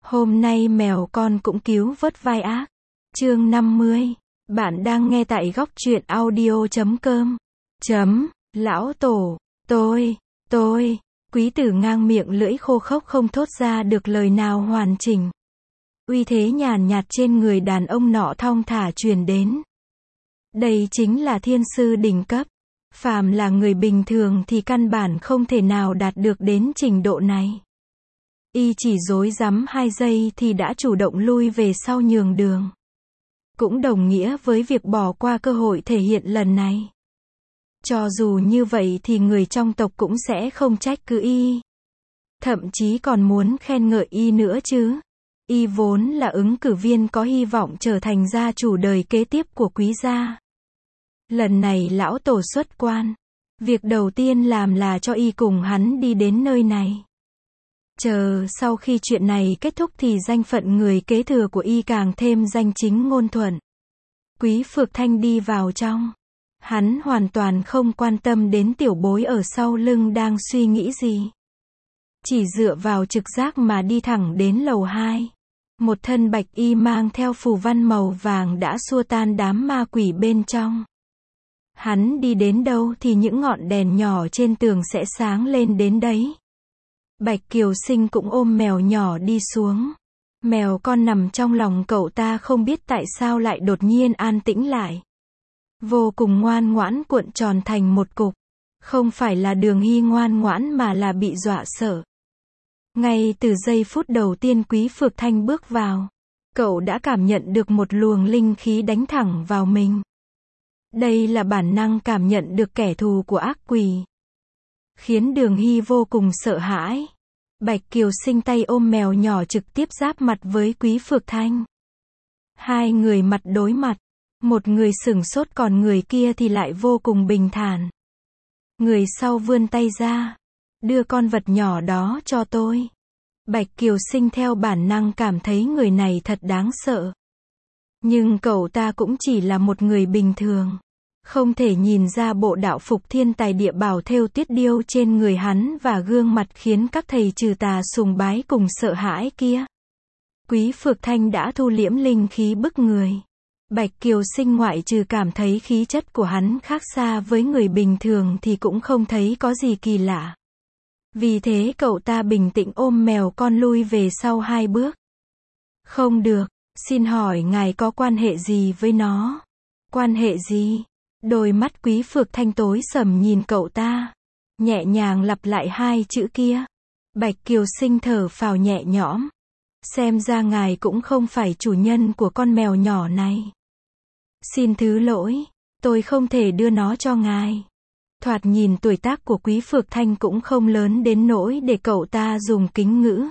Hôm nay mèo con cũng cứu vớt vai ác. Chương 50. Bạn đang nghe tại góc truyện audio.com. Lão tổ, tôi. Quý tử ngang miệng lưỡi khô khốc không thốt ra được lời nào hoàn chỉnh. Uy thế nhàn nhạt trên người đàn ông nọ thong thả truyền đến. Đây chính là thiên sư đỉnh cấp. Phàm là người bình thường thì căn bản không thể nào đạt được đến trình độ này. Y chỉ rối rắm 2 giây thì đã chủ động lui về sau nhường đường. Cũng đồng nghĩa với việc bỏ qua cơ hội thể hiện lần này. Cho dù như vậy thì người trong tộc cũng sẽ không trách cứ Y. Thậm chí còn muốn khen ngợi Y nữa chứ. Y vốn là ứng cử viên có hy vọng trở thành gia chủ đời kế tiếp của quý gia. Lần này lão tổ xuất quan. Việc đầu tiên làm là cho Y cùng hắn đi đến nơi này. Chờ sau khi chuyện này kết thúc thì danh phận người kế thừa của Y càng thêm danh chính ngôn thuận. Quý Phược Thanh đi vào trong. Hắn hoàn toàn không quan tâm đến tiểu bối ở sau lưng đang suy nghĩ gì. Chỉ dựa vào trực giác mà đi thẳng đến lầu 2. Một thân bạch y mang theo phù văn màu vàng đã xua tan đám ma quỷ bên trong. Hắn đi đến đâu thì những ngọn đèn nhỏ trên tường sẽ sáng lên đến đấy. Bạch Kiều Sinh cũng ôm mèo nhỏ đi xuống. Mèo con nằm trong lòng cậu ta không biết tại sao lại đột nhiên an tĩnh lại. Vô cùng ngoan ngoãn cuộn tròn thành một cục. Không phải là Đường Hy ngoan ngoãn mà là bị dọa sợ. Ngay từ giây phút đầu tiên Quý Phược Thanh bước vào, cậu đã cảm nhận được một luồng linh khí đánh thẳng vào mình. Đây là bản năng cảm nhận được kẻ thù của ác quỷ. Khiến Đường Hy vô cùng sợ hãi. Bạch Kiều Sinh tay ôm mèo nhỏ trực tiếp giáp mặt với Quý Phược Thanh. Hai người mặt đối mặt. Một người sửng sốt còn người kia thì lại vô cùng bình thản. Người sau vươn tay ra. Đưa con vật nhỏ đó cho tôi. Bạch Kiều Sinh theo bản năng cảm thấy người này thật đáng sợ. Nhưng cậu ta cũng chỉ là một người bình thường. Không thể nhìn ra bộ đạo phục thiên tài địa bảo thêu tuyết điêu trên người hắn và gương mặt khiến các thầy trừ tà sùng bái cùng sợ hãi kia. Quý Phược Thanh đã thu liễm linh khí bức người. Bạch Kiều Sinh ngoại trừ cảm thấy khí chất của hắn khác xa với người bình thường thì cũng không thấy có gì kỳ lạ. Vì thế cậu ta bình tĩnh ôm mèo con lui về sau 2 bước. Không được, xin hỏi ngài có quan hệ gì với nó? Quan hệ gì? Đôi mắt Quý Phược Thanh tối sầm nhìn cậu ta. Nhẹ nhàng lặp lại 2 chữ kia. Bạch Kiều Sinh thở phào nhẹ nhõm. Xem ra ngài cũng không phải chủ nhân của con mèo nhỏ này. Xin thứ lỗi, tôi không thể đưa nó cho ngài. Thoạt nhìn tuổi tác của Quý Phược Thanh cũng không lớn đến nỗi để cậu ta dùng kính ngữ.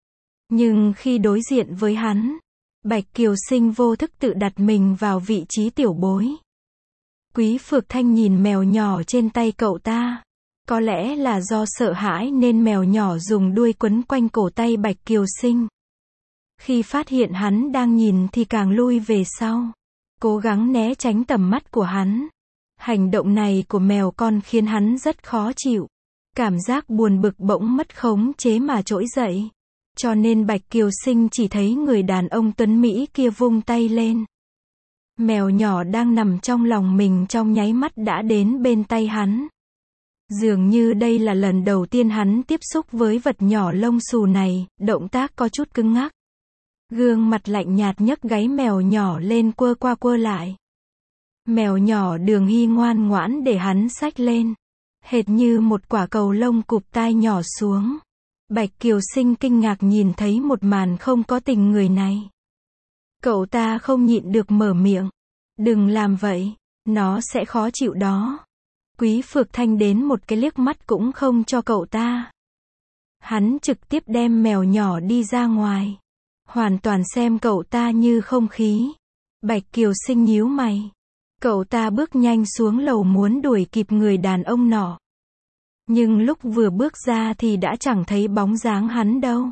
Nhưng khi đối diện với hắn, Bạch Kiều Sinh vô thức tự đặt mình vào vị trí tiểu bối. Quý Phược Thanh nhìn mèo nhỏ trên tay cậu ta. Có lẽ là do sợ hãi nên mèo nhỏ dùng đuôi quấn quanh cổ tay Bạch Kiều Sinh. Khi phát hiện hắn đang nhìn thì càng lui về sau. Cố gắng né tránh tầm mắt của hắn. Hành động này của mèo con khiến hắn rất khó chịu. Cảm giác buồn bực bỗng mất khống chế mà trỗi dậy. Cho nên Bạch Kiều Sinh chỉ thấy người đàn ông tuấn Mỹ kia vung tay lên. Mèo nhỏ đang nằm trong lòng mình trong nháy mắt đã đến bên tay hắn. Dường như đây là lần đầu tiên hắn tiếp xúc với vật nhỏ lông xù này, động tác có chút cứng ngắc. Gương mặt lạnh nhạt nhấc gáy mèo nhỏ lên quơ qua quơ lại. Mèo nhỏ Đường Hy ngoan ngoãn để hắn xách lên. Hệt như một quả cầu lông cụp tai nhỏ xuống. Bạch Kiều Sinh kinh ngạc nhìn thấy một màn không có tình người này. Cậu ta không nhịn được mở miệng. Đừng làm vậy, nó sẽ khó chịu đó. Quý Phược Thanh đến một cái liếc mắt cũng không cho cậu ta. Hắn trực tiếp đem mèo nhỏ đi ra ngoài. Hoàn toàn xem cậu ta như không khí. Bạch Kiều Sinh nhíu mày. Cậu ta bước nhanh xuống lầu muốn đuổi kịp người đàn ông nọ. Nhưng lúc vừa bước ra thì đã chẳng thấy bóng dáng hắn đâu.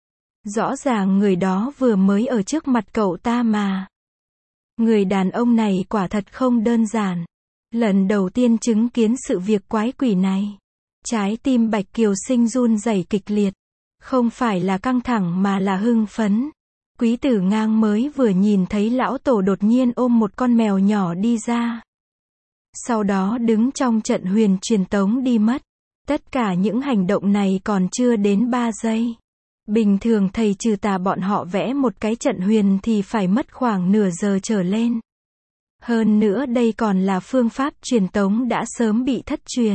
Rõ ràng người đó vừa mới ở trước mặt cậu ta mà. Người đàn ông này quả thật không đơn giản. Lần đầu tiên chứng kiến sự việc quái quỷ này. Trái tim Bạch Kiều Sinh run rẩy kịch liệt. Không phải là căng thẳng mà là hưng phấn. Quý Tử Ngang mới vừa nhìn thấy lão tổ đột nhiên ôm một con mèo nhỏ đi ra. Sau đó đứng trong trận huyền truyền tống đi mất. Tất cả những hành động này còn chưa đến 3 giây. Bình thường thầy trừ tà bọn họ vẽ một cái trận huyền thì phải mất khoảng nửa giờ trở lên. Hơn nữa đây còn là phương pháp truyền tống đã sớm bị thất truyền.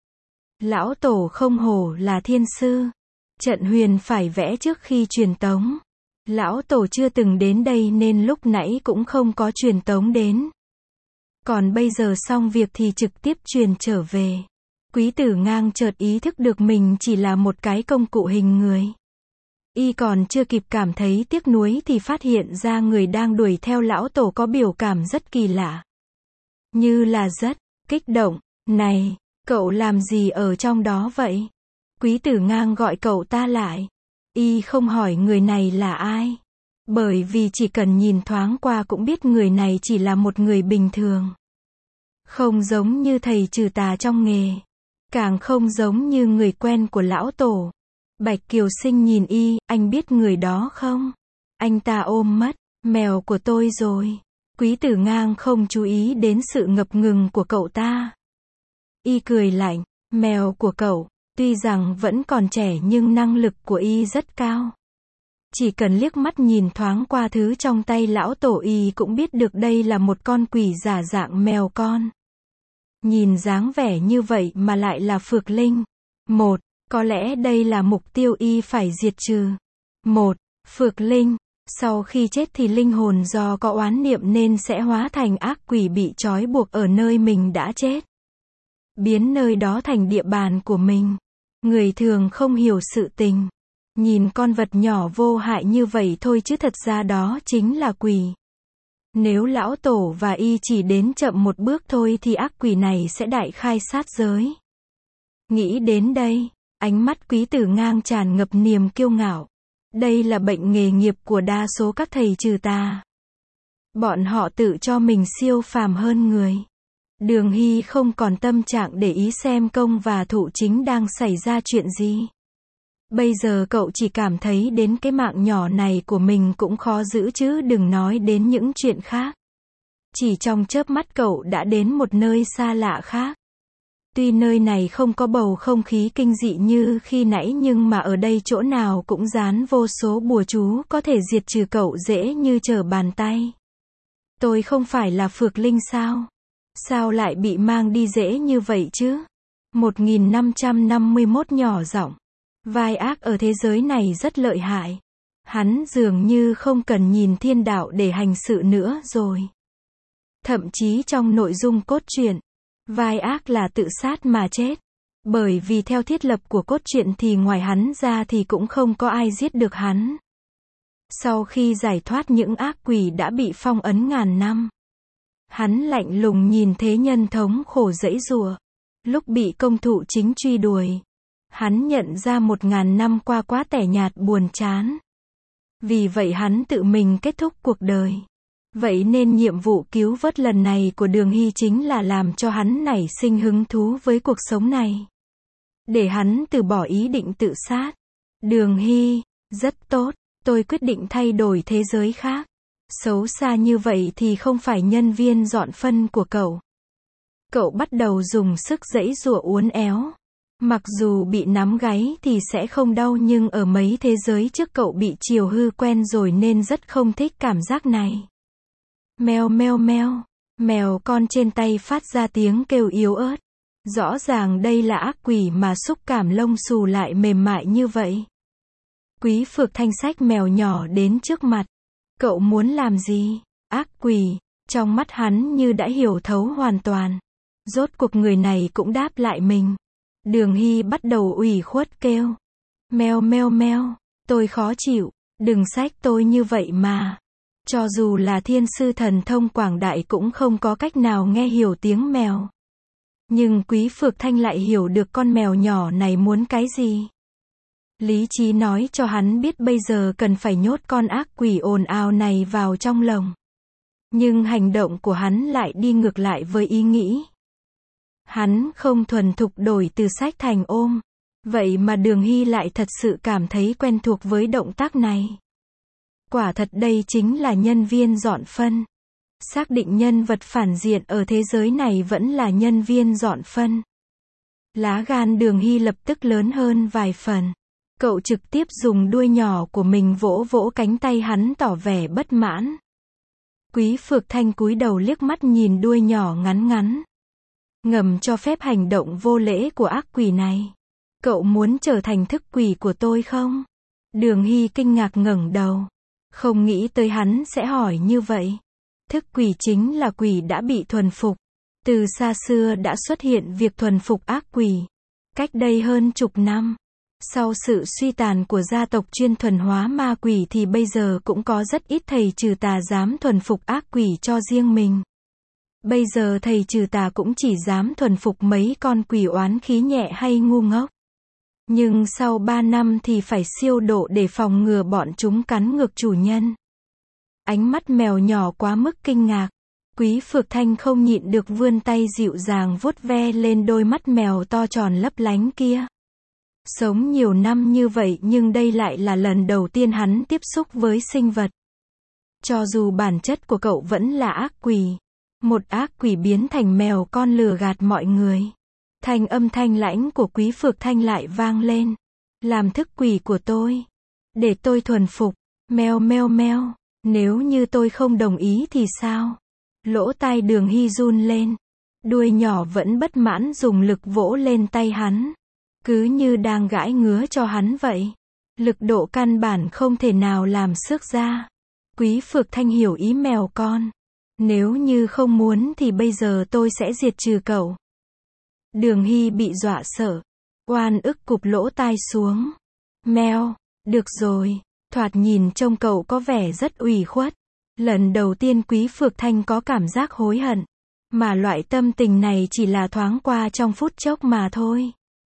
Lão tổ không hổ là thiên sư. Trận huyền phải vẽ trước khi truyền tống. Lão tổ chưa từng đến đây nên lúc nãy cũng không có truyền tống đến. Còn bây giờ xong việc thì trực tiếp truyền trở về. Quý Tử Ngang chợt ý thức được mình chỉ là một cái công cụ hình người. Y còn chưa kịp cảm thấy tiếc nuối thì phát hiện ra người đang đuổi theo lão tổ có biểu cảm rất kỳ lạ. Như là rất kích động. Này, cậu làm gì ở trong đó vậy? Quý Tử Ngang gọi cậu ta lại. Y không hỏi người này là ai. Bởi vì chỉ cần nhìn thoáng qua cũng biết người này chỉ là một người bình thường. Không giống như thầy trừ tà trong nghề. Càng không giống như người quen của lão tổ. Bạch Kiều Sinh nhìn Y, anh biết người đó không? Anh ta ôm mất mèo của tôi rồi. Quý Tử Ngang không chú ý đến sự ngập ngừng của cậu ta. Y cười lạnh, mèo của cậu, tuy rằng vẫn còn trẻ nhưng năng lực của Y rất cao. Chỉ cần liếc mắt nhìn thoáng qua thứ trong tay lão tổ Y cũng biết được đây là một con quỷ giả dạng mèo con. Nhìn dáng vẻ như vậy mà lại là Phược Linh. Có lẽ đây là mục tiêu Y phải diệt trừ. Phược Linh. Sau khi chết thì linh hồn do có oán niệm nên sẽ hóa thành ác quỷ bị trói buộc ở nơi mình đã chết. Biến nơi đó thành địa bàn của mình. Người thường không hiểu sự tình. Nhìn con vật nhỏ vô hại như vậy thôi chứ thật ra đó chính là quỷ. Nếu lão tổ và Y chỉ đến chậm một bước thôi thì ác quỷ này sẽ đại khai sát giới. Nghĩ đến đây, ánh mắt Quý Tử Ngang tràn ngập niềm kiêu ngạo. Đây là bệnh nghề nghiệp của đa số các thầy trừ tà. Bọn họ tự cho mình siêu phàm hơn người. Đường Hy không còn tâm trạng để ý xem công và thụ chính đang xảy ra chuyện gì. Bây giờ cậu chỉ cảm thấy đến cái mạng nhỏ này của mình cũng khó giữ chứ đừng nói đến những chuyện khác. Chỉ trong chớp mắt cậu đã đến một nơi xa lạ khác. Tuy nơi này không có bầu không khí kinh dị như khi nãy nhưng mà ở đây chỗ nào cũng dán vô số bùa chú có thể diệt trừ cậu dễ như trở bàn tay. Tôi không phải là Phược Linh sao? Sao lại bị mang đi dễ như vậy chứ? 1551 nhỏ giọng. Vai ác ở thế giới này rất lợi hại. Hắn dường như không cần nhìn thiên đạo để hành sự nữa rồi. Thậm chí trong nội dung cốt truyện, vai ác là tự sát mà chết. Bởi vì theo thiết lập của cốt truyện thì ngoài hắn ra thì cũng không có ai giết được hắn. Sau khi giải thoát những ác quỷ đã bị phong ấn ngàn năm, hắn lạnh lùng nhìn thế nhân thống khổ giãy giụa. Lúc bị công thụ chính truy đuổi, hắn nhận ra 1000 năm qua quá tẻ nhạt buồn chán. Vì vậy hắn tự mình kết thúc cuộc đời. Vậy nên nhiệm vụ cứu vớt lần này của Đường Hy chính là làm cho hắn nảy sinh hứng thú với cuộc sống này. Để hắn từ bỏ ý định tự sát. Đường Hy, rất tốt, tôi quyết định thay đổi thế giới khác. Xấu xa như vậy thì không phải nhân viên dọn phân của cậu. Cậu bắt đầu dùng sức giãy giụa uốn éo. Mặc dù bị nắm gáy thì sẽ không đau nhưng ở mấy thế giới trước cậu bị chiều hư quen rồi nên rất không thích cảm giác này. Meo meo meo, mèo con trên tay phát ra tiếng kêu yếu ớt. Rõ ràng đây là ác quỷ mà xúc cảm lông xù lại mềm mại như vậy. Quý Phược Thanh xách mèo nhỏ đến trước mặt. Cậu muốn làm gì? Ác quỷ, trong mắt hắn như đã hiểu thấu hoàn toàn. Rốt cuộc người này cũng đáp lại mình. Đường Hy bắt đầu ủy khuất kêu. Meo meo meo, tôi khó chịu, đừng xách tôi như vậy mà. Cho dù là thiên sư thần thông quảng đại cũng không có cách nào nghe hiểu tiếng mèo. Nhưng Quý Phược Thanh lại hiểu được con mèo nhỏ này muốn cái gì. Lý trí nói cho hắn biết bây giờ cần phải nhốt con ác quỷ ồn ào này vào trong lồng. Nhưng hành động của hắn lại đi ngược lại với ý nghĩ. Hắn không thuần thục đổi từ xách thành ôm. Vậy mà Đường Hy lại thật sự cảm thấy quen thuộc với động tác này. Quả thật đây chính là nhân viên dọn phân. Xác định nhân vật phản diện ở thế giới này vẫn là nhân viên dọn phân. Lá gan Đường Hy lập tức lớn hơn vài phần. Cậu trực tiếp dùng đuôi nhỏ của mình vỗ vỗ cánh tay hắn tỏ vẻ bất mãn. Quý Phược Thanh cúi đầu liếc mắt nhìn đuôi nhỏ ngắn ngắn. Ngầm cho phép hành động vô lễ của ác quỷ này. Cậu muốn trở thành thức quỷ của tôi không? Đường Hy kinh ngạc ngẩng đầu. Không nghĩ tới hắn sẽ hỏi như vậy. Thức quỷ chính là quỷ đã bị thuần phục. Từ xa xưa đã xuất hiện việc thuần phục ác quỷ. Cách đây hơn chục năm. Sau sự suy tàn của gia tộc chuyên thuần hóa ma quỷ thì bây giờ cũng có rất ít thầy trừ tà dám thuần phục ác quỷ cho riêng mình. Bây giờ thầy trừ tà cũng chỉ dám thuần phục mấy con quỷ oán khí nhẹ hay ngu ngốc. Nhưng sau 3 năm thì phải siêu độ để phòng ngừa bọn chúng cắn ngược chủ nhân. Ánh mắt mèo nhỏ quá mức kinh ngạc. Quý Phược Thanh không nhịn được vươn tay dịu dàng vuốt ve lên đôi mắt mèo to tròn lấp lánh kia. Sống nhiều năm như vậy nhưng đây lại là lần đầu tiên hắn tiếp xúc với sinh vật. Cho dù bản chất của cậu vẫn là ác quỷ. Một ác quỷ biến thành mèo con lừa gạt mọi người. Thanh âm thanh lãnh của Quý Phược Thanh lại vang lên. Làm thức quỷ của tôi. Để tôi thuần phục. Meo meo meo. Nếu như tôi không đồng ý thì sao? Lỗ tai Đường Hy run lên. Đuôi nhỏ vẫn bất mãn dùng lực vỗ lên tay hắn. Cứ như đang gãi ngứa cho hắn vậy. Lực độ căn bản không thể nào làm xước ra. Quý Phược Thanh hiểu ý mèo con. Nếu như không muốn thì bây giờ tôi sẽ diệt trừ cậu. Đường Hy bị dọa sợ. Oan ức cụp lỗ tai xuống. Meo, được rồi. Thoạt nhìn trông cậu có vẻ rất ủy khuất. Lần đầu tiên Quý Phược Thanh có cảm giác hối hận. Mà loại tâm tình này chỉ là thoáng qua trong phút chốc mà thôi.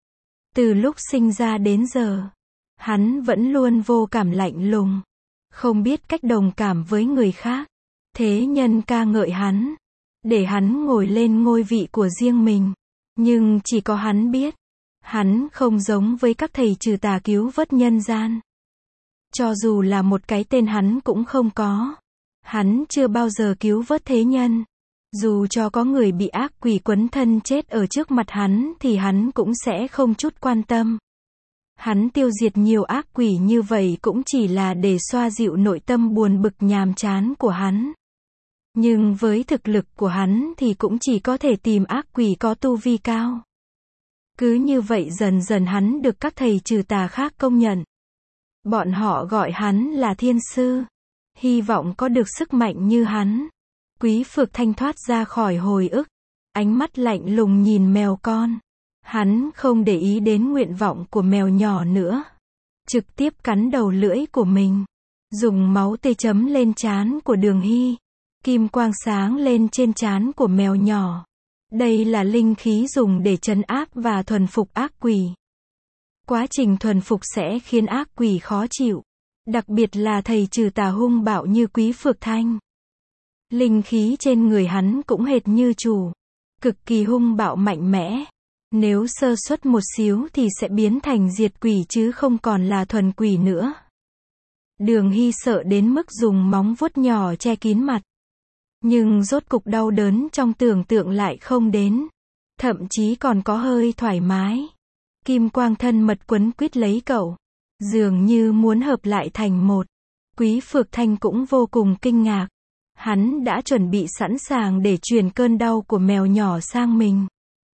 Từ lúc sinh ra đến giờ, hắn vẫn luôn vô cảm lạnh lùng. Không biết cách đồng cảm với người khác. Thế nhân ca ngợi hắn. Để hắn ngồi lên ngôi vị của riêng mình. Nhưng chỉ có hắn biết. Hắn không giống với các thầy trừ tà cứu vớt nhân gian. Cho dù là một cái tên hắn cũng không có. Hắn chưa bao giờ cứu vớt thế nhân. Dù cho có người bị ác quỷ quấn thân chết ở trước mặt hắn thì hắn cũng sẽ không chút quan tâm. Hắn tiêu diệt nhiều ác quỷ như vậy cũng chỉ là để xoa dịu nội tâm buồn bực nhàm chán của hắn. Nhưng với thực lực của hắn thì cũng chỉ có thể tìm ác quỷ có tu vi cao. Cứ như vậy dần dần hắn được các thầy trừ tà khác công nhận. Bọn họ gọi hắn là thiên sư. Hy vọng có được sức mạnh như hắn. Quý Phược Thanh thoát ra khỏi hồi ức. Ánh mắt lạnh lùng nhìn mèo con. Hắn không để ý đến nguyện vọng của mèo nhỏ nữa. Trực tiếp cắn đầu lưỡi của mình. Dùng máu tươi chấm lên trán của Đường Hy. Kim quang sáng lên trên trán của mèo nhỏ. Đây là linh khí dùng để trấn áp và thuần phục ác quỷ. Quá trình thuần phục sẽ khiến ác quỷ khó chịu. Đặc biệt là thầy trừ tà hung bạo như Quý Phược Thanh. Linh khí trên người hắn cũng hệt như chủ. Cực kỳ hung bạo mạnh mẽ. Nếu sơ suất một xíu thì sẽ biến thành diệt quỷ chứ không còn là thuần quỷ nữa. Đường Hy sợ đến mức dùng móng vuốt nhỏ che kín mặt. Nhưng rốt cục đau đớn trong tưởng tượng lại không đến. Thậm chí còn có hơi thoải mái. Kim quang thân mật quấn quýt lấy cậu. Dường như muốn hợp lại thành một. Quý Phược Thanh cũng vô cùng kinh ngạc. Hắn đã chuẩn bị sẵn sàng để truyền cơn đau của mèo nhỏ sang mình.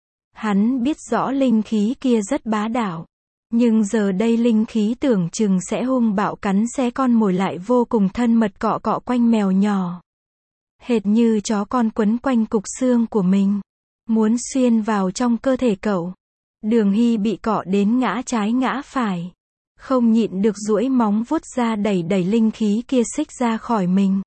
Hắn biết rõ linh khí kia rất bá đạo. Nhưng giờ đây linh khí tưởng chừng sẽ hung bạo cắn xé con mồi lại vô cùng thân mật cọ cọ quanh mèo nhỏ. Hệt như chó con quấn quanh cục xương của mình. Muốn xuyên vào trong cơ thể cậu. Đường Hy bị cọ đến ngã trái ngã phải. Không nhịn được duỗi móng vuốt ra đẩy linh khí kia xích ra khỏi mình.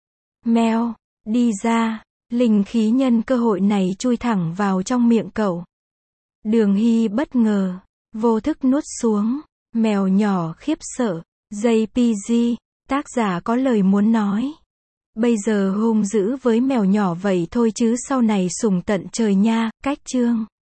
Mèo, đi ra. Linh khí nhân cơ hội này chui thẳng vào trong miệng cậu. Đường Hy bất ngờ. Vô thức nuốt xuống. Mèo nhỏ khiếp sợ. JPG. Tác giả có lời muốn nói. Bây giờ hung dữ với mèo nhỏ vậy thôi chứ sau này sủng tận trời nha. Cách chương